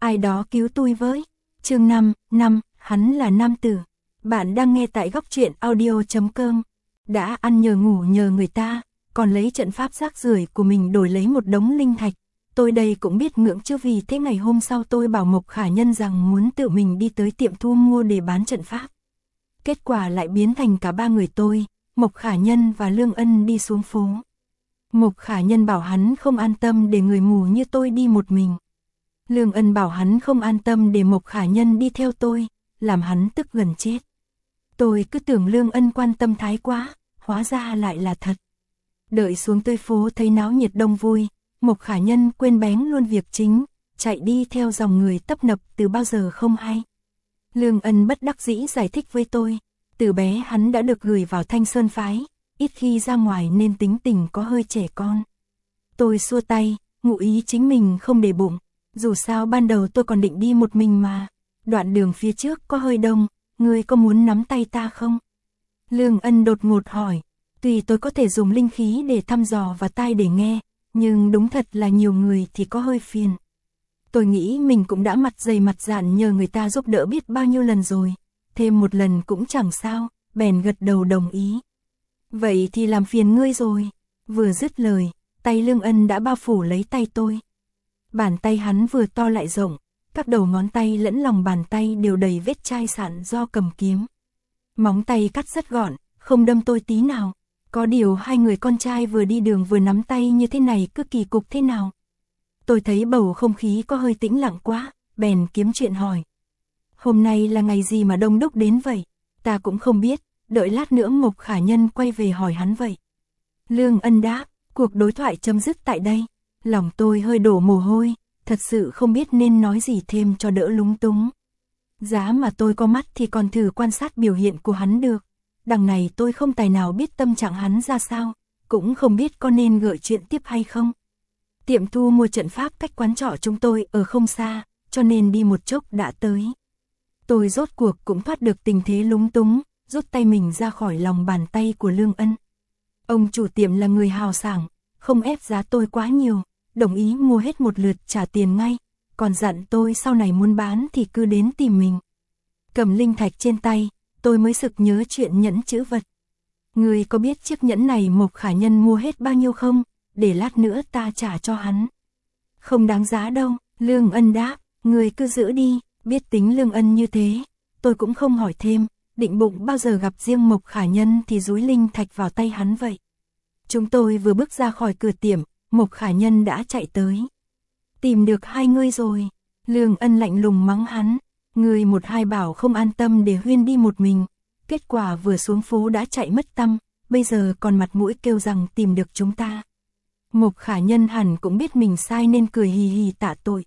ai đó cứu tôi với. Chương 5, hắn là nam tử. Bạn đang nghe tại góc truyện audio.com. Đã ăn nhờ ngủ nhờ người ta, còn lấy trận pháp rác rưởi của mình đổi lấy một đống linh thạch. Tôi đây cũng biết ngưỡng chứ, vì thế ngày hôm sau tôi bảo Mộc Khả Nhân rằng muốn tự mình đi tới tiệm thu mua để bán trận pháp. Kết quả lại biến thành cả ba người tôi, Mộc Khả Nhân và Lương Ân đi xuống phố. Mộc Khả Nhân bảo hắn không an tâm để người mù như tôi đi một mình. Lương Ân bảo hắn không an tâm để Mộc Khả Nhân đi theo tôi, làm hắn tức gần chết. Tôi cứ tưởng Lương Ân quan tâm thái quá, hóa ra lại là thật. Đợi xuống tới phố thấy náo nhiệt đông vui, Mộc Khả Nhân quên bén luôn việc chính, chạy đi theo dòng người tấp nập từ bao giờ không hay. Lương Ân bất đắc dĩ giải thích với tôi, từ bé hắn đã được gửi vào Thanh Sơn phái, ít khi ra ngoài nên tính tình có hơi trẻ con. Tôi xua tay, ngụ ý chính mình không để bụng, dù sao ban đầu tôi còn định đi một mình mà. Đoạn đường phía trước có hơi đông, ngươi có muốn nắm tay ta không? Lương Ân đột ngột hỏi, tuy tôi có thể dùng linh khí để thăm dò và tai để nghe, nhưng đúng thật là nhiều người thì có hơi phiền. Tôi nghĩ mình cũng đã mặt dày mặt dạn nhờ người ta giúp đỡ biết bao nhiêu lần rồi, thêm một lần cũng chẳng sao, bèn gật đầu đồng ý. Vậy thì làm phiền ngươi rồi. Vừa dứt lời, tay Lương Ân đã bao phủ lấy tay tôi. Bàn tay hắn vừa to lại rộng, các đầu ngón tay lẫn lòng bàn tay đều đầy vết chai sạn do cầm kiếm. Móng tay cắt rất gọn, không đâm tôi tí nào. Có điều hai người con trai vừa đi đường vừa nắm tay như thế này cứ kỳ cục thế nào. Tôi thấy bầu không khí có hơi tĩnh lặng quá, bèn kiếm chuyện hỏi. Hôm nay là ngày gì mà đông đúc đến vậy? Ta cũng không biết, đợi lát nữa Mộc Khả Nhân quay về hỏi hắn vậy. Lương Ân đáp, cuộc đối thoại chấm dứt tại đây. Lòng tôi hơi đổ mồ hôi, thật sự không biết nên nói gì thêm cho đỡ lúng túng. Giá mà tôi có mắt thì còn thử quan sát biểu hiện của hắn được. Đằng này tôi không tài nào biết tâm trạng hắn ra sao, cũng không biết có nên gợi chuyện tiếp hay không. Tiệm thu mua trận pháp cách quán trọ chúng tôi ở không xa, cho nên đi một chốc đã tới. Tôi rốt cuộc cũng thoát được tình thế lúng túng, rút tay mình ra khỏi lòng bàn tay của Lương Ân. Ông chủ tiệm là người hào sảng, không ép giá tôi quá nhiều, đồng ý mua hết một lượt trả tiền ngay, còn dặn tôi sau này muốn bán thì cứ đến tìm mình. Cầm linh thạch trên tay, tôi mới sực nhớ chuyện nhẫn chữ vật. Ngươi có biết chiếc nhẫn này Mộc Khả Nhân mua hết bao nhiêu không? Để lát nữa ta trả cho hắn. Không đáng giá đâu, Lương Ân đáp, ngươi cứ giữ đi. Biết tính Lương Ân như thế, tôi cũng không hỏi thêm, định bụng bao giờ gặp riêng Mộc Khả Nhân thì dúi linh thạch vào tay hắn vậy. Chúng tôi vừa bước ra khỏi cửa tiệm, Mộc Khả Nhân đã chạy tới. Tìm được hai ngươi rồi. Lương Ân lạnh lùng mắng hắn, ngươi một hai bảo không an tâm để Huyên đi một mình, kết quả vừa xuống phố đã chạy mất tăm, bây giờ còn mặt mũi kêu rằng tìm được chúng ta. Mộc Khả Nhân hẳn cũng biết mình sai nên cười hì hì tạ tội.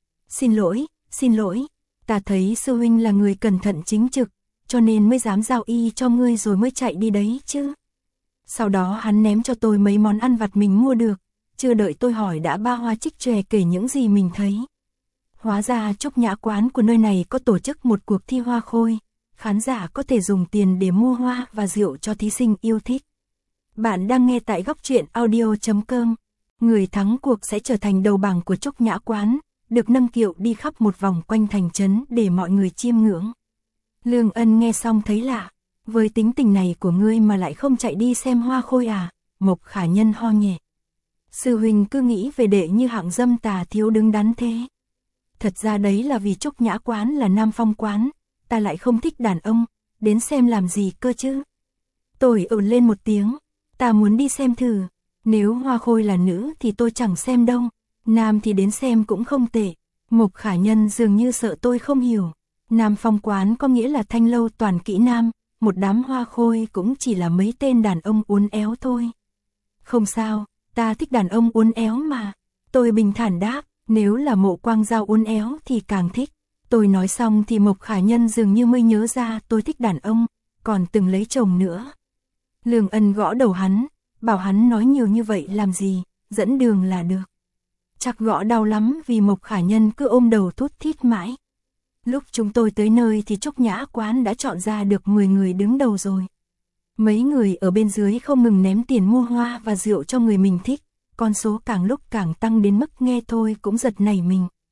Xin lỗi, ta thấy sư huynh là người cẩn thận chính trực, cho nên mới dám giao y cho ngươi rồi mới chạy đi đấy chứ. Sau đó hắn ném cho tôi mấy món ăn vặt mình mua được, chưa đợi tôi hỏi đã ba hoa trích chòe kể những gì mình thấy. Hóa ra Trúc Nhã quán của nơi này có tổ chức một cuộc thi hoa khôi, khán giả có thể dùng tiền để mua hoa và rượu cho thí sinh yêu thích. Bạn đang nghe tại góc truyện audio.com. Người thắng cuộc sẽ trở thành đầu bảng của Trúc Nhã quán, được nâng kiệu đi khắp một vòng quanh thành trấn để mọi người chiêm ngưỡng. Lương Ân nghe xong thấy lạ, với tính tình này của ngươi mà lại không chạy đi xem hoa khôi à? Mộc Khả Nhân ho nhẹ. Sư huynh cứ nghĩ về đệ như hạng dâm tà thiếu đứng đắn thế. Thật ra đấy là vì Trúc Nhã quán là nam phong quán, ta lại không thích đàn ông, đến xem làm gì cơ chứ? Tôi ừn lên một tiếng, ta muốn đi xem thử, nếu hoa khôi là nữ thì tôi chẳng xem đâu, nam thì đến xem cũng không tệ. Mộc Khả Nhân dường như sợ tôi không hiểu, nam phong quán có nghĩa là thanh lâu toàn kỹ nam, một đám hoa khôi cũng chỉ là mấy tên đàn ông uốn éo thôi. Không sao, ta thích đàn ông uốn éo mà. Tôi bình thản đáp, nếu là Mộ Quang Giao uốn éo thì càng thích. Tôi nói xong thì Mộc Khả Nhân dường như mới nhớ ra tôi thích đàn ông, còn từng lấy chồng nữa. Lương Ân gõ đầu hắn, bảo hắn nói nhiều như vậy làm gì, dẫn đường là được. Chắc gõ đau lắm vì Mộc Khả Nhân cứ ôm đầu thút thít mãi. Lúc chúng tôi tới nơi thì Trúc Nhã quán đã chọn ra được 10 người đứng đầu rồi. Mấy người ở bên dưới không ngừng ném tiền mua hoa và rượu cho người mình thích, con số càng lúc càng tăng đến mức nghe thôi cũng giật nảy mình.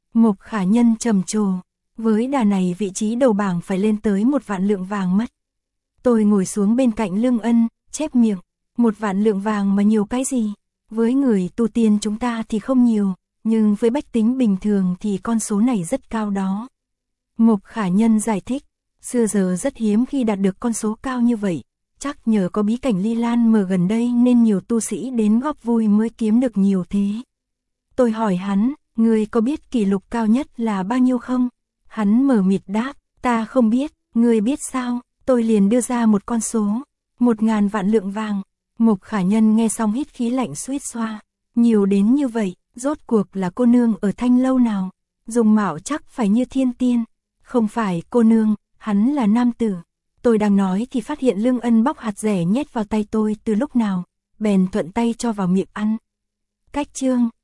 Mộc Khả Nhân trầm trồ, với đà này vị trí đầu bảng phải lên tới 1 vạn lượng vàng mất. Tôi ngồi xuống bên cạnh Lương Ân, chép miệng, 1 vạn lượng vàng mà nhiều cái gì? Với người tu tiên chúng ta thì không nhiều, nhưng với bách tính bình thường thì con số này rất cao đó. Mộc Khả Nhân giải thích, xưa giờ rất hiếm khi đạt được con số cao như vậy, chắc nhờ có bí cảnh Ly Lan mở gần đây nên nhiều tu sĩ đến góp vui mới kiếm được nhiều thế. Tôi hỏi hắn, ngươi có biết kỷ lục cao nhất là bao nhiêu không? Hắn mờ mịt đáp, ta không biết, ngươi biết sao? Tôi liền đưa ra một con số, 1.000 vạn lượng vàng. Mộc Khả Nhân nghe xong hít khí lạnh suýt xoa, nhiều đến như vậy, rốt cuộc là cô nương ở Thanh Lâu nào? Dùng mạo chắc phải như thiên tiên. Không phải cô nương, hắn là nam tử. Tôi đang nói thì phát hiện Lương Ân bóc hạt dẻ nhét vào tay tôi từ lúc nào, bèn thuận tay cho vào miệng ăn. Cách chương